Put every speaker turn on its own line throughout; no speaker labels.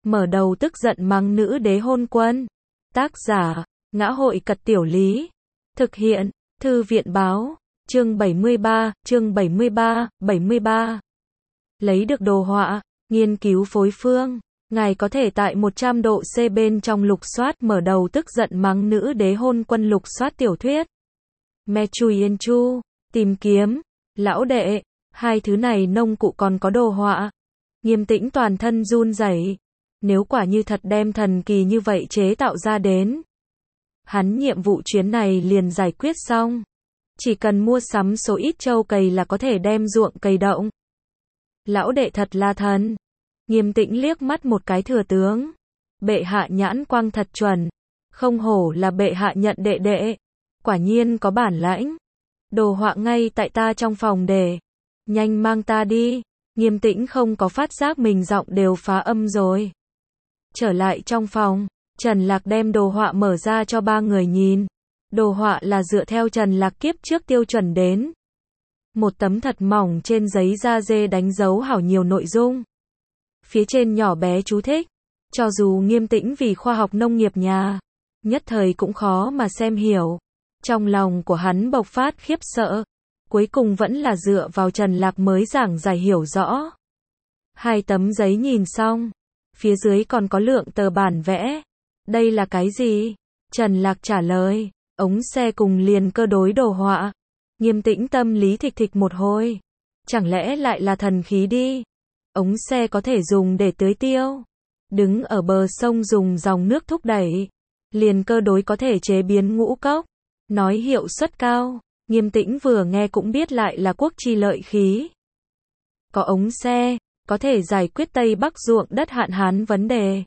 mở đầu tức giận mắng nữ đế hôn quân. Tác giả, Ngã hội Cật Tiểu Lý. Thực hiện, Thư viện Báo. Chương 73. Lấy được đồ họa, nghiên cứu phối phương. Ngài có thể tại 100 độ C bên trong lục soát mở đầu tức giận mắng nữ đế hôn quân lục soát tiểu thuyết. Mechuyen Chu, tìm kiếm, lão đệ, hai thứ này nông cụ còn có đồ họa. Nghiêm Tĩnh toàn thân run rẩy. Nếu quả như thật đem thần kỳ như vậy chế tạo ra đến, hắn nhiệm vụ chuyến này liền giải quyết xong. Chỉ cần mua sắm số ít trâu cày là có thể đem ruộng cày động. Lão đệ thật là thần. Nghiêm Tĩnh liếc mắt một cái thừa tướng. Bệ hạ nhãn quang thật chuẩn. Không hổ là bệ hạ nhận đệ đệ. Quả nhiên có bản lãnh. Đồ họa ngay tại ta trong phòng để. Nhanh mang ta đi. Nghiêm Tĩnh không có phát giác mình giọng đều phá âm rồi. Trở lại trong phòng, Trần Lạc đem đồ họa mở ra cho ba người nhìn. Đồ họa là dựa theo Trần Lạc kiếp trước tiêu chuẩn đến. Một tấm thật mỏng trên giấy da dê đánh dấu hảo nhiều nội dung. Phía trên nhỏ bé chú thích. Cho dù Nghiêm Tĩnh vì khoa học nông nghiệp nhà, nhất thời cũng khó mà xem hiểu. Trong lòng của hắn bộc phát khiếp sợ. Cuối cùng vẫn là dựa vào Trần Lạc mới giảng giải hiểu rõ. Hai tấm giấy nhìn xong. Phía dưới còn có lượng tờ bản vẽ. Đây là cái gì? Trần Lạc trả lời. Ống xe cùng liền cơ đối đồ họa. Nghiêm Tĩnh tâm lý thịch thịch một hồi. Chẳng lẽ lại là thần khí đi? Ống xe có thể dùng để tưới tiêu. Đứng ở bờ sông dùng dòng nước thúc đẩy. Liền cơ đối có thể chế biến ngũ cốc. Nói hiệu suất cao. Nghiêm Tĩnh vừa nghe cũng biết lại là quốc chi lợi khí. Có ống xe, có thể giải quyết Tây Bắc ruộng đất hạn hán vấn đề.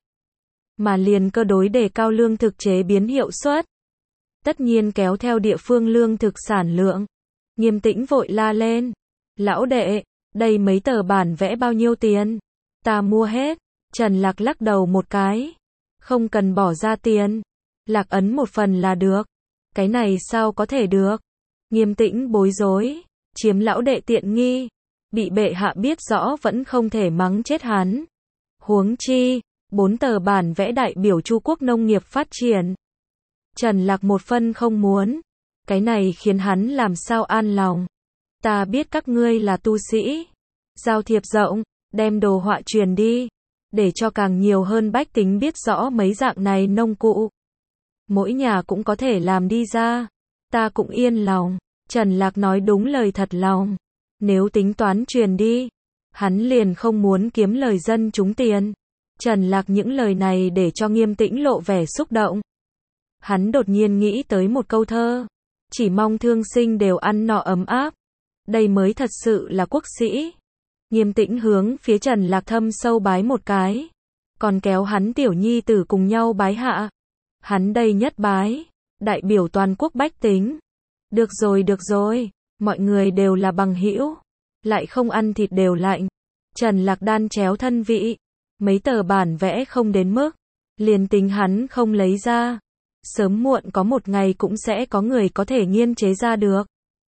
Mà liền cơ đối đề cao lương thực chế biến hiệu suất. Tất nhiên kéo theo địa phương lương thực sản lượng. Nghiêm Tĩnh vội la lên. Lão đệ, đây mấy tờ bản vẽ bao nhiêu tiền? Ta mua hết. Trần Lạc lắc đầu một cái. Không cần bỏ ra tiền. Lạc ấn một phần là được. Cái này sao có thể được? Nghiêm Tĩnh bối rối. Chiếm lão đệ tiện nghi. Bị bệ hạ biết rõ vẫn không thể mắng chết hắn. Huống chi, 4 tờ bản vẽ đại biểu Chu quốc nông nghiệp phát triển. Trần Lạc một phân không muốn. Cái này khiến hắn làm sao an lòng. Ta biết các ngươi là tu sĩ. Giao thiệp rộng, đem đồ họa truyền đi. Để cho càng nhiều hơn bách tính biết rõ mấy dạng này nông cụ. Mỗi nhà cũng có thể làm đi ra. Ta cũng yên lòng. Trần Lạc nói đúng lời thật lòng. Nếu tính toán truyền đi, hắn liền không muốn kiếm lời dân chúng tiền. Trần Lạc những lời này để cho Nghiêm Tĩnh lộ vẻ xúc động. Hắn đột nhiên nghĩ tới một câu thơ. Chỉ mong thương sinh đều ăn no ấm áp. Đây mới thật sự là quốc sĩ. Nghiêm Tĩnh hướng phía Trần Lạc thâm sâu bái một cái. Còn kéo hắn tiểu nhi tử cùng nhau bái hạ. Hắn đây nhất bái. Đại biểu toàn quốc bách tính. Được rồi. Mọi người đều là bằng hữu. Lại không ăn thịt đều lạnh. Trần Lạc đan chéo thân vị. Mấy tờ bản vẽ không đến mức. Liền tính hắn không lấy ra. Sớm muộn có một ngày cũng sẽ có người có thể nghiên chế ra được.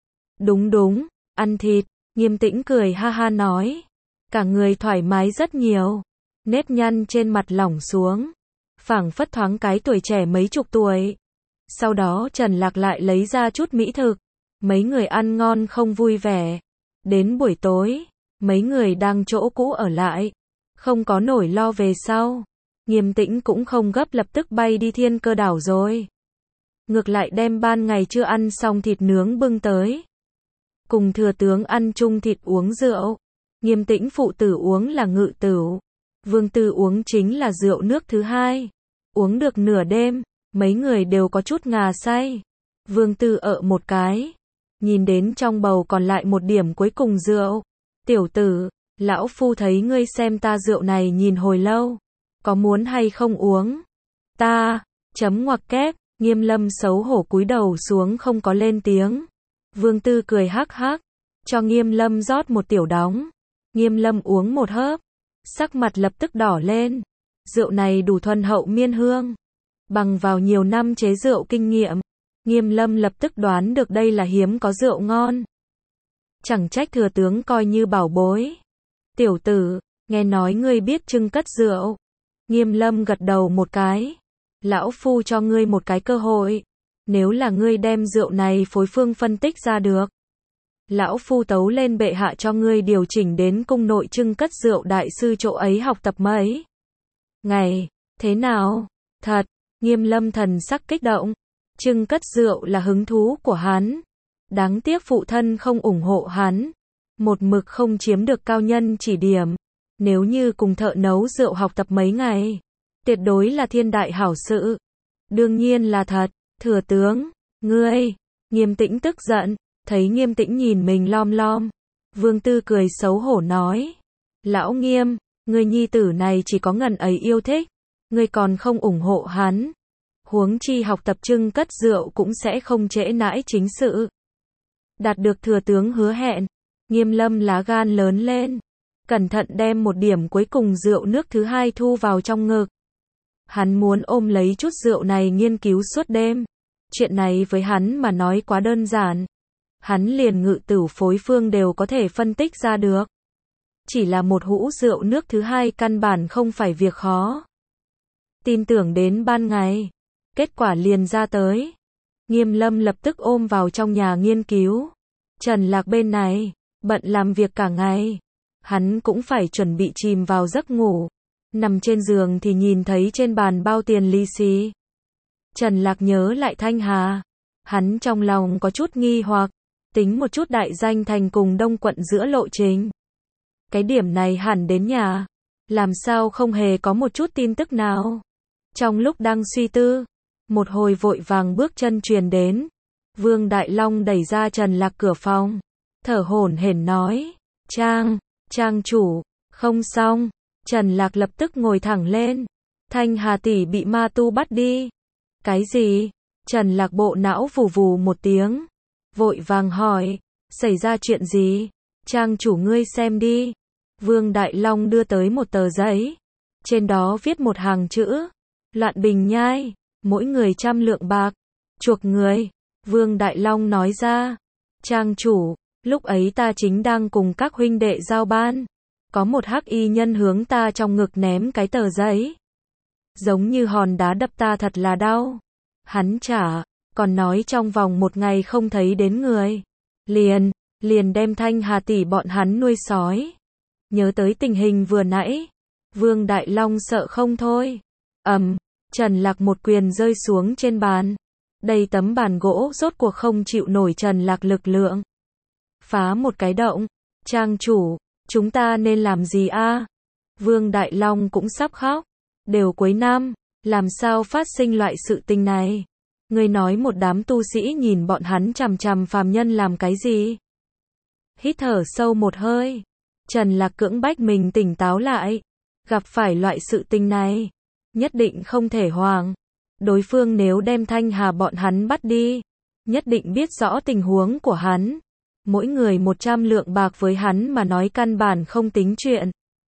Đúng, ăn thịt. Nghiêm Tĩnh cười ha ha nói. Cả người thoải mái rất nhiều. Nếp nhăn trên mặt lỏng xuống. Phảng phất thoáng cái tuổi trẻ mấy chục tuổi. Sau đó Trần Lạc lại lấy ra chút mỹ thực. Mấy người ăn ngon không vui vẻ. Đến buổi tối, mấy người đang chỗ cũ ở lại. Không có nổi lo về sau. Nghiêm Tĩnh cũng không gấp lập tức bay đi Thiên Cơ đảo rồi. Ngược lại đem ban ngày chưa ăn xong thịt nướng bưng tới. Cùng thừa tướng ăn chung thịt uống rượu. Nghiêm Tĩnh phụ tử uống là ngự tửu. Vương tử uống chính là rượu nước thứ hai. Uống được nửa đêm, mấy người đều có chút ngà say. Vương tử ợ một cái. Nhìn đến trong bầu còn lại một điểm cuối cùng rượu. Tiểu tử, lão phu thấy ngươi xem ta rượu này nhìn hồi lâu. Có muốn hay không uống? Ta, chấm ngoặc kép, Nghiêm Lâm xấu hổ cúi đầu xuống không có lên tiếng. Vương Tư cười hắc hắc, cho Nghiêm Lâm rót một tiểu đóng. Nghiêm Lâm uống một hớp, sắc mặt lập tức đỏ lên. Rượu này đủ thuần hậu miên hương. Bằng vào nhiều năm chế rượu kinh nghiệm, Nghiêm Lâm lập tức đoán được đây là hiếm có rượu ngon. Chẳng trách thừa tướng coi như bảo bối. Tiểu tử, nghe nói ngươi biết trưng cất rượu. Nghiêm Lâm gật đầu một cái. Lão Phu cho ngươi một cái cơ hội. Nếu là ngươi đem rượu này phối phương phân tích ra được, lão Phu tấu lên bệ hạ cho ngươi điều chỉnh đến cung nội trưng cất rượu đại sư chỗ ấy học tập mấy ngày. Thế nào? Thật. Nghiêm Lâm thần sắc kích động. Trưng cất rượu là hứng thú của hắn. Đáng tiếc phụ thân không ủng hộ hắn. Một mực không chiếm được cao nhân chỉ điểm. Nếu như cùng thợ nấu rượu học tập mấy ngày, tuyệt đối là thiên đại hảo sự. Đương nhiên là thật. Thừa tướng, ngươi. Nghiêm Tĩnh tức giận. Thấy Nghiêm Tĩnh nhìn mình lom lom, Vương Tư cười xấu hổ nói. Lão Nghiêm, người nhi tử này chỉ có ngần ấy yêu thích. Ngươi còn không ủng hộ hắn. Huống chi học tập trưng cất rượu cũng sẽ không trễ nãi chính sự. Đạt được thừa tướng hứa hẹn, Nghiêm Lâm lá gan lớn lên. Cẩn thận đem một điểm cuối cùng rượu nước thứ hai thu vào trong ngực. Hắn muốn ôm lấy chút rượu này nghiên cứu suốt đêm. Chuyện này với hắn mà nói quá đơn giản. Hắn liền ngự tửu phối phương đều có thể phân tích ra được. Chỉ là một hũ rượu nước thứ hai căn bản không phải việc khó. Tin tưởng đến ban ngày, kết quả liền ra tới. Nghiêm Lâm lập tức ôm vào trong nhà nghiên cứu. Trần Lạc bên này, bận làm việc cả ngày. Hắn cũng phải chuẩn bị chìm vào giấc ngủ. Nằm trên giường thì nhìn thấy trên bàn bao tiền lì xì. Trần Lạc nhớ lại Thanh Hà. Hắn trong lòng có chút nghi hoặc. Tính một chút đại danh thành cùng Đông quận giữa lộ trình. Cái điểm này hẳn đến nhà. Làm sao không hề có một chút tin tức nào. Trong lúc đang suy tư, một hồi vội vàng bước chân truyền đến. Vương Đại Long đẩy ra Trần Lạc cửa phòng. Thở hổn hển nói. Trang chủ, không xong. Trần Lạc lập tức ngồi thẳng lên. Thanh Hà tỷ bị ma tu bắt đi. Cái gì? Trần Lạc bộ não vù vù một tiếng. Vội vàng hỏi. Xảy ra chuyện gì? Trang chủ ngươi xem đi. Vương Đại Long đưa tới một tờ giấy. Trên đó viết một hàng chữ. Loạn Bình Nhai. Mỗi người 100 lượng bạc. Chuộc người. Vương Đại Long nói ra. Trang chủ, lúc ấy ta chính đang cùng các huynh đệ giao ban. Có một hắc y nhân hướng ta trong ngực ném cái tờ giấy. Giống như hòn đá đập ta thật là đau. Hắn còn nói trong vòng một ngày không thấy đến người. Liền đem Thanh Hà tỷ bọn hắn nuôi sói. Nhớ tới tình hình vừa nãy. Vương Đại Long sợ không thôi. Trần Lạc một quyền rơi xuống trên bàn. Đây tấm bàn gỗ rốt cuộc không chịu nổi Trần Lạc lực lượng. Phá một cái động. Trang chủ, chúng ta nên làm gì a? Vương Đại Long cũng sắp khóc. Đều cuối năm, làm sao phát sinh loại sự tình này? Ngươi nói một đám tu sĩ nhìn bọn hắn chằm chằm phàm nhân làm cái gì? Hít thở sâu một hơi. Trần Lạc cưỡng bách mình tỉnh táo lại. Gặp phải loại sự tình này, nhất định không thể hoảng. Đối phương nếu đem Thanh Hà bọn hắn bắt đi, nhất định biết rõ tình huống của hắn. Mỗi người 100 lượng bạc với hắn mà nói căn bản không tính chuyện.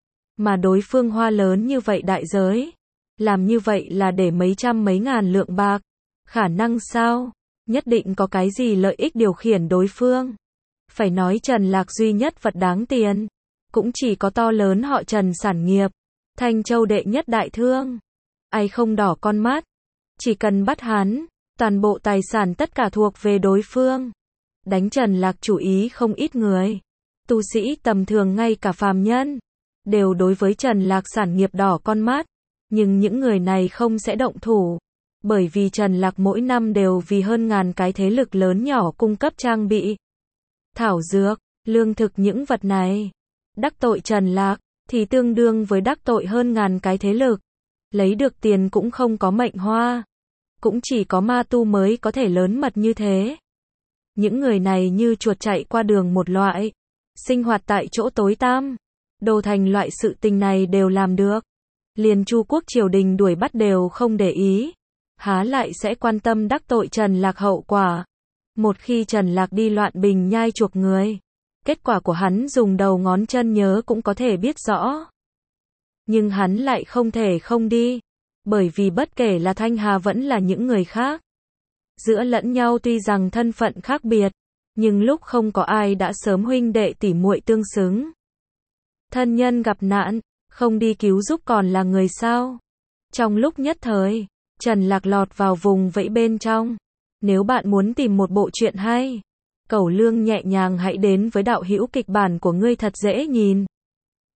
Mà đối phương hoa lớn như vậy đại giới. Làm như vậy là để mấy trăm mấy ngàn lượng bạc. Khả năng sao? Nhất định có cái gì lợi ích điều khiển đối phương. Phải nói Trần Lạc duy nhất vật đáng tiền. Cũng chỉ có to lớn họ Trần sản nghiệp. Thanh Châu đệ nhất đại thương. Ai không đỏ con mắt. Chỉ cần bắt hắn, toàn bộ tài sản tất cả thuộc về đối phương. Đánh Trần Lạc chủ ý không ít người. Tu sĩ tầm thường ngay cả phàm nhân. Đều đối với Trần Lạc sản nghiệp đỏ con mắt. Nhưng những người này không sẽ động thủ. Bởi vì Trần Lạc mỗi năm đều vì hơn ngàn cái thế lực lớn nhỏ cung cấp trang bị. Thảo dược, lương thực những vật này. Đắc tội Trần Lạc, thì tương đương với đắc tội hơn ngàn cái thế lực. Lấy được tiền cũng không có mệnh hoa. Cũng chỉ có ma tu mới có thể lớn mật như thế. Những người này như chuột chạy qua đường một loại. Sinh hoạt tại chỗ tối tăm. Đồ thành loại sự tình này đều làm được. Liền Chu quốc triều đình đuổi bắt đều không để ý. Há lại sẽ quan tâm đắc tội Trần Lạc hậu quả. Một khi Trần Lạc đi Loạn Bình Nhai chuộc người. Kết quả của hắn dùng đầu ngón chân nhớ cũng có thể biết rõ. Nhưng hắn lại không thể không đi. Bởi vì bất kể là Thanh Hà vẫn là những người khác. Giữa lẫn nhau tuy rằng thân phận khác biệt. Nhưng lúc không có ai đã sớm huynh đệ tỉ muội tương xứng. Thân nhân gặp nạn, không đi cứu giúp còn là người sao? Trong lúc nhất thời, Trần Lạc lọt vào vùng vẫy bên trong. Nếu bạn muốn tìm một bộ truyện hay, cẩu lương nhẹ nhàng hãy đến với đạo hữu kịch bản của ngươi thật dễ nhìn.